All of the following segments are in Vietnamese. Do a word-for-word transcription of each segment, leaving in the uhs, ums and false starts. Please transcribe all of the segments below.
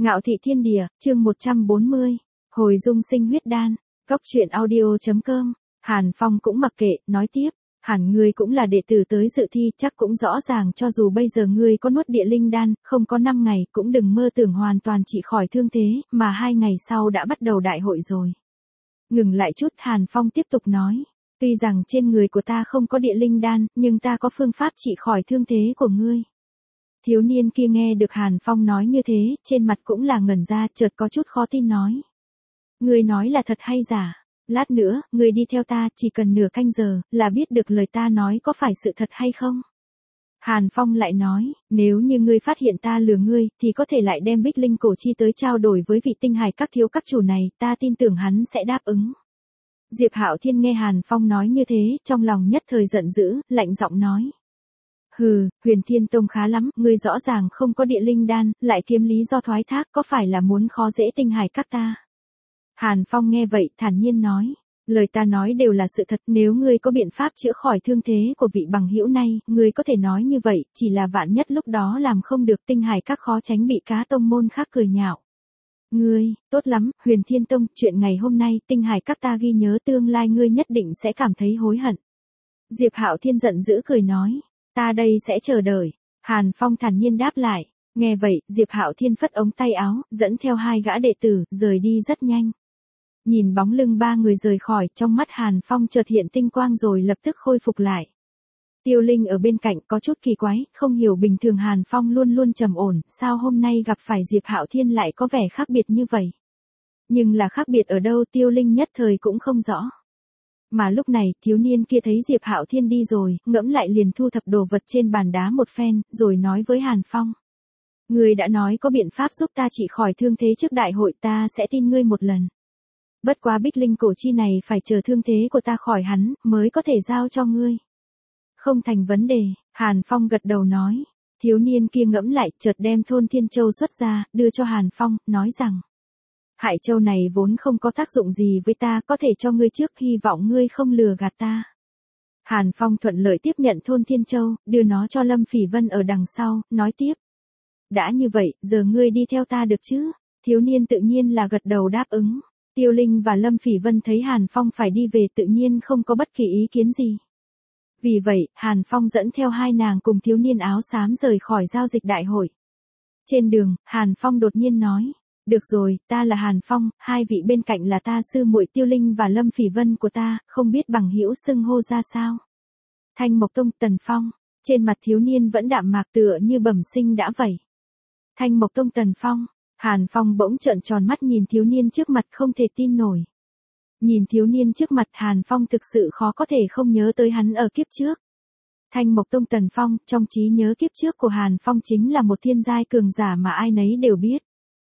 Ngạo thị thiên địa, chương một trăm bốn mươi, hồi dung sinh huyết đan, cốc truyện audio.com, Hàn Phong cũng mặc kệ, nói tiếp, hẳn ngươi cũng là đệ tử tới dự thi, chắc cũng rõ ràng cho dù bây giờ ngươi có nuốt địa linh đan, không có năm ngày, cũng đừng mơ tưởng hoàn toàn trị khỏi thương thế, mà hai ngày sau đã bắt đầu đại hội rồi. Ngừng lại chút, Hàn Phong tiếp tục nói, tuy rằng trên người của ta không có địa linh đan, nhưng ta có phương pháp trị khỏi thương thế của ngươi. Thiếu niên kia nghe được Hàn Phong nói như thế, trên mặt cũng là ngẩn ra, chợt có chút khó tin nói. Ngươi nói là thật hay giả? Lát nữa, ngươi đi theo ta, chỉ cần nửa canh giờ, là biết được lời ta nói có phải sự thật hay không? Hàn Phong lại nói, nếu như ngươi phát hiện ta lừa ngươi, thì có thể lại đem Bích Linh cổ chi tới trao đổi với vị tinh hải các thiếu các chủ này, ta tin tưởng hắn sẽ đáp ứng. Diệp Hạo Thiên nghe Hàn Phong nói như thế, trong lòng nhất thời giận dữ, lạnh giọng nói. Hừ, Huyền Thiên Tông khá lắm, ngươi rõ ràng không có địa linh đan, lại kiếm lý do thoái thác, có phải là muốn khó dễ tinh hải các ta? Hàn Phong nghe vậy, thản nhiên nói, lời ta nói đều là sự thật, nếu ngươi có biện pháp chữa khỏi thương thế của vị bằng hữu này, ngươi có thể nói như vậy, chỉ là vạn nhất lúc đó làm không được, tinh hải các khó tránh bị cá tông môn khác cười nhạo. Ngươi, tốt lắm, Huyền Thiên Tông, chuyện ngày hôm nay, tinh hải các ta ghi nhớ, tương lai ngươi nhất định sẽ cảm thấy hối hận. Diệp Hạo Thiên giận dữ cười nói. Ta đây sẽ chờ đợi. Hàn Phong thản nhiên đáp lại. Nghe vậy, Diệp Hạo Thiên phất ống tay áo, dẫn theo hai gã đệ tử, rời đi rất nhanh. Nhìn bóng lưng ba người rời khỏi, trong mắt Hàn Phong chợt hiện tinh quang rồi lập tức khôi phục lại. Tiêu Linh ở bên cạnh có chút kỳ quái, không hiểu bình thường Hàn Phong luôn luôn trầm ổn, sao hôm nay gặp phải Diệp Hạo Thiên lại có vẻ khác biệt như vậy. Nhưng là khác biệt ở đâu Tiêu Linh nhất thời cũng không rõ. Mà lúc này, thiếu niên kia thấy Diệp Hạo Thiên đi rồi, ngẫm lại liền thu thập đồ vật trên bàn đá một phen, rồi nói với Hàn Phong. Ngươi đã nói có biện pháp giúp ta trị khỏi thương thế trước đại hội, ta sẽ tin ngươi một lần. Bất quá Bích Linh cổ chi này phải chờ thương thế của ta khỏi hắn, mới có thể giao cho ngươi. Không thành vấn đề, Hàn Phong gật đầu nói. Thiếu niên kia ngẫm lại, chợt đem Thôn Thiên Châu xuất ra, đưa cho Hàn Phong, nói rằng. Hải châu này vốn không có tác dụng gì với ta, có thể cho ngươi trước, hy vọng ngươi không lừa gạt ta. Hàn Phong thuận lợi tiếp nhận Thôn Thiên Châu, đưa nó cho Lâm Phỉ Vân ở đằng sau, nói tiếp. Đã như vậy, giờ ngươi đi theo ta được chứ? Thiếu niên tự nhiên là gật đầu đáp ứng. Tiêu Linh và Lâm Phỉ Vân thấy Hàn Phong phải đi về tự nhiên không có bất kỳ ý kiến gì. Vì vậy, Hàn Phong dẫn theo hai nàng cùng thiếu niên áo xám rời khỏi giao dịch đại hội. Trên đường, Hàn Phong đột nhiên nói. Được rồi, ta là Hàn Phong, hai vị bên cạnh là ta sư muội Tiêu Linh và Lâm Phỉ Vân của ta, không biết bằng hữu xưng hô ra sao. Thanh Mộc Tông Tần Phong, trên mặt thiếu niên vẫn đạm mạc tựa như bẩm sinh đã vậy. Thanh Mộc Tông Tần Phong, Hàn Phong bỗng trợn tròn mắt nhìn thiếu niên trước mặt không thể tin nổi. Nhìn thiếu niên trước mặt Hàn Phong thực sự khó có thể không nhớ tới hắn ở kiếp trước. Thanh Mộc Tông Tần Phong, trong trí nhớ kiếp trước của Hàn Phong chính là một thiên giai cường giả mà ai nấy đều biết.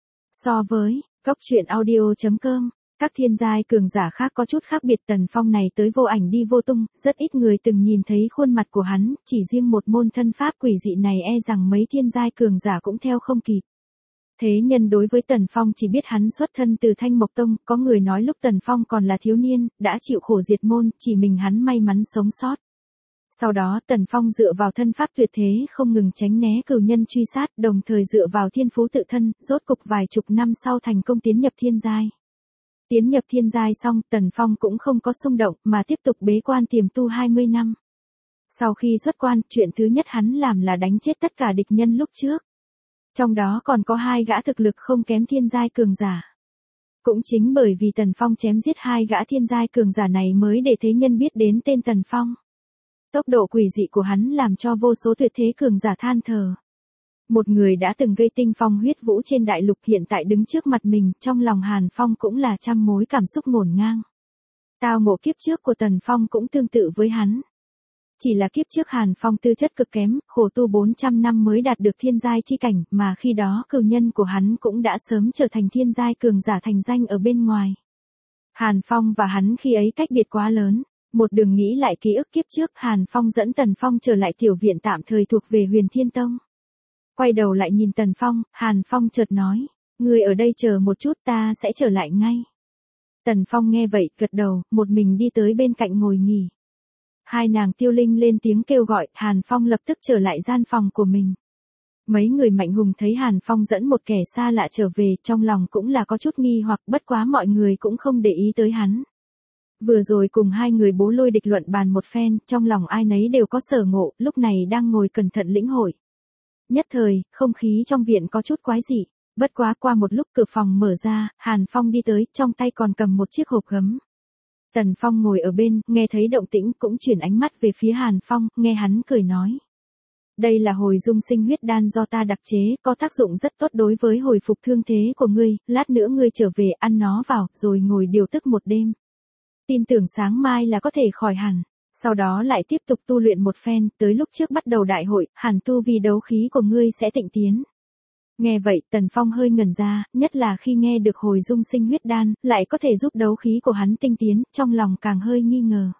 So với, cốc truyện audio.com, các thiên giai cường giả khác có chút khác biệt Tần Phong này tới vô ảnh đi vô tung, rất ít người từng nhìn thấy khuôn mặt của hắn, chỉ riêng một môn thân pháp quỷ dị này e rằng mấy thiên giai cường giả cũng theo không kịp. Thế nhân đối với Tần Phong chỉ biết hắn xuất thân từ Thanh Mộc Tông, có người nói lúc Tần Phong còn là thiếu niên, đã chịu khổ diệt môn, chỉ mình hắn may mắn sống sót. Sau đó Tần Phong dựa vào thân pháp tuyệt thế không ngừng tránh né cửu nhân truy sát, đồng thời dựa vào thiên phú tự thân, rốt cục vài chục năm sau thành công tiến nhập thiên giai. Tiến nhập thiên giai xong, Tần Phong cũng không có xung động, mà tiếp tục bế quan tiềm tu hai mươi năm. Sau khi xuất quan, chuyện thứ nhất hắn làm là đánh chết tất cả địch nhân lúc trước. Trong đó còn có hai gã thực lực không kém thiên giai cường giả. Cũng chính bởi vì Tần Phong chém giết hai gã thiên giai cường giả này mới để thế nhân biết đến tên Tần Phong. Tốc độ quỷ dị của hắn làm cho vô số tuyệt thế cường giả than thở. Một người đã từng gây tinh phong huyết vũ trên đại lục hiện tại đứng trước mặt mình, trong lòng Hàn Phong cũng là trăm mối cảm xúc ngổn ngang. Tao ngộ kiếp trước của Tần Phong cũng tương tự với hắn. Chỉ là kiếp trước Hàn Phong tư chất cực kém, khổ tu bốn trăm năm mới đạt được thiên giai chi cảnh, mà khi đó cửu nhân của hắn cũng đã sớm trở thành thiên giai cường giả thành danh ở bên ngoài. Hàn Phong và hắn khi ấy cách biệt quá lớn. Một đường nghĩ lại ký ức kiếp trước, Hàn Phong dẫn Tần Phong trở lại tiểu viện tạm thời thuộc về Huyền Thiên Tông. Quay đầu lại nhìn Tần Phong, Hàn Phong chợt nói, ngươi ở đây chờ một chút, ta sẽ trở lại ngay. Tần Phong nghe vậy, gật đầu, một mình đi tới bên cạnh ngồi nghỉ. Hai nàng Tiêu Linh lên tiếng kêu gọi, Hàn Phong lập tức trở lại gian phòng của mình. Mấy người Mạnh Hùng thấy Hàn Phong dẫn một kẻ xa lạ trở về, trong lòng cũng là có chút nghi hoặc, bất quá mọi người cũng không để ý tới hắn. Vừa rồi cùng hai người bố lôi địch luận bàn một phen, trong lòng ai nấy đều có sở ngộ, lúc này đang ngồi cẩn thận lĩnh hội. Nhất thời, không khí trong viện có chút quái dị, bất quá qua một lúc cửa phòng mở ra, Hàn Phong đi tới, trong tay còn cầm một chiếc hộp gấm. Tần Phong ngồi ở bên, nghe thấy động tĩnh cũng chuyển ánh mắt về phía Hàn Phong, nghe hắn cười nói. Đây là hồi dung sinh huyết đan do ta đặc chế, có tác dụng rất tốt đối với hồi phục thương thế của ngươi, lát nữa ngươi trở về ăn nó vào, rồi ngồi điều tức một đêm. Tin tưởng sáng mai là có thể khỏi hẳn, sau đó lại tiếp tục tu luyện một phen, tới lúc trước bắt đầu đại hội, hẳn tu vi đấu khí của ngươi sẽ tịnh tiến. Nghe vậy, Tần Phong hơi ngẩn ra, nhất là khi nghe được hồi dung sinh huyết đan, lại có thể giúp đấu khí của hắn tinh tiến, trong lòng càng hơi nghi ngờ.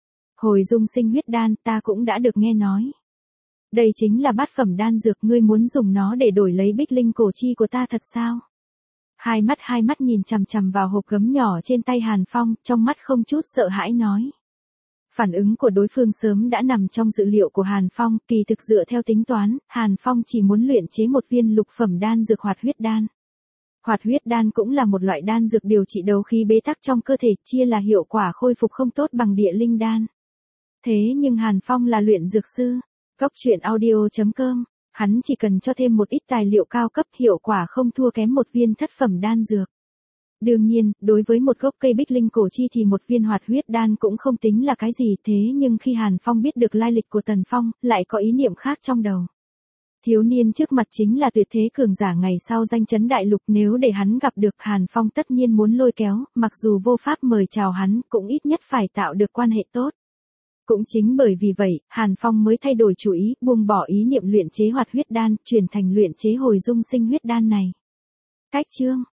Hồi dung sinh huyết đan, ta cũng đã được nghe nói. Đây chính là bát phẩm đan dược, ngươi muốn dùng nó để đổi lấy bích linh cổ chi của ta thật sao? Hai mắt hai mắt nhìn chằm chằm vào hộp gấm nhỏ trên tay Hàn Phong, trong mắt không chút sợ hãi nói. Phản ứng của đối phương sớm đã nằm trong dự liệu của Hàn Phong, kỳ thực dựa theo tính toán, Hàn Phong chỉ muốn luyện chế một viên lục phẩm đan dược hoạt huyết đan. Hoạt huyết đan cũng là một loại đan dược điều trị đấu khí bế tắc trong cơ thể, chia là hiệu quả khôi phục không tốt bằng địa linh đan. Thế nhưng Hàn Phong là luyện dược sư, Cốc truyện audio chấm com, hắn chỉ cần cho thêm một ít tài liệu cao cấp, hiệu quả không thua kém một viên thất phẩm đan dược. Đương nhiên, đối với một gốc cây bích linh cổ chi thì một viên hoạt huyết đan cũng không tính là cái gì, thế nhưng khi Hàn Phong biết được lai lịch của Tần Phong, lại có ý niệm khác trong đầu. Thiếu niên trước mặt chính là tuyệt thế cường giả ngày sau danh chấn đại lục, nếu để hắn gặp được Hàn Phong tất nhiên muốn lôi kéo, mặc dù vô pháp mời chào hắn, cũng ít nhất phải tạo được quan hệ tốt. Cũng chính bởi vì vậy, Hàn Phong mới thay đổi chủ ý, buông bỏ ý niệm luyện chế hoạt huyết đan, chuyển thành luyện chế hồi dung sinh huyết đan này. Cách chương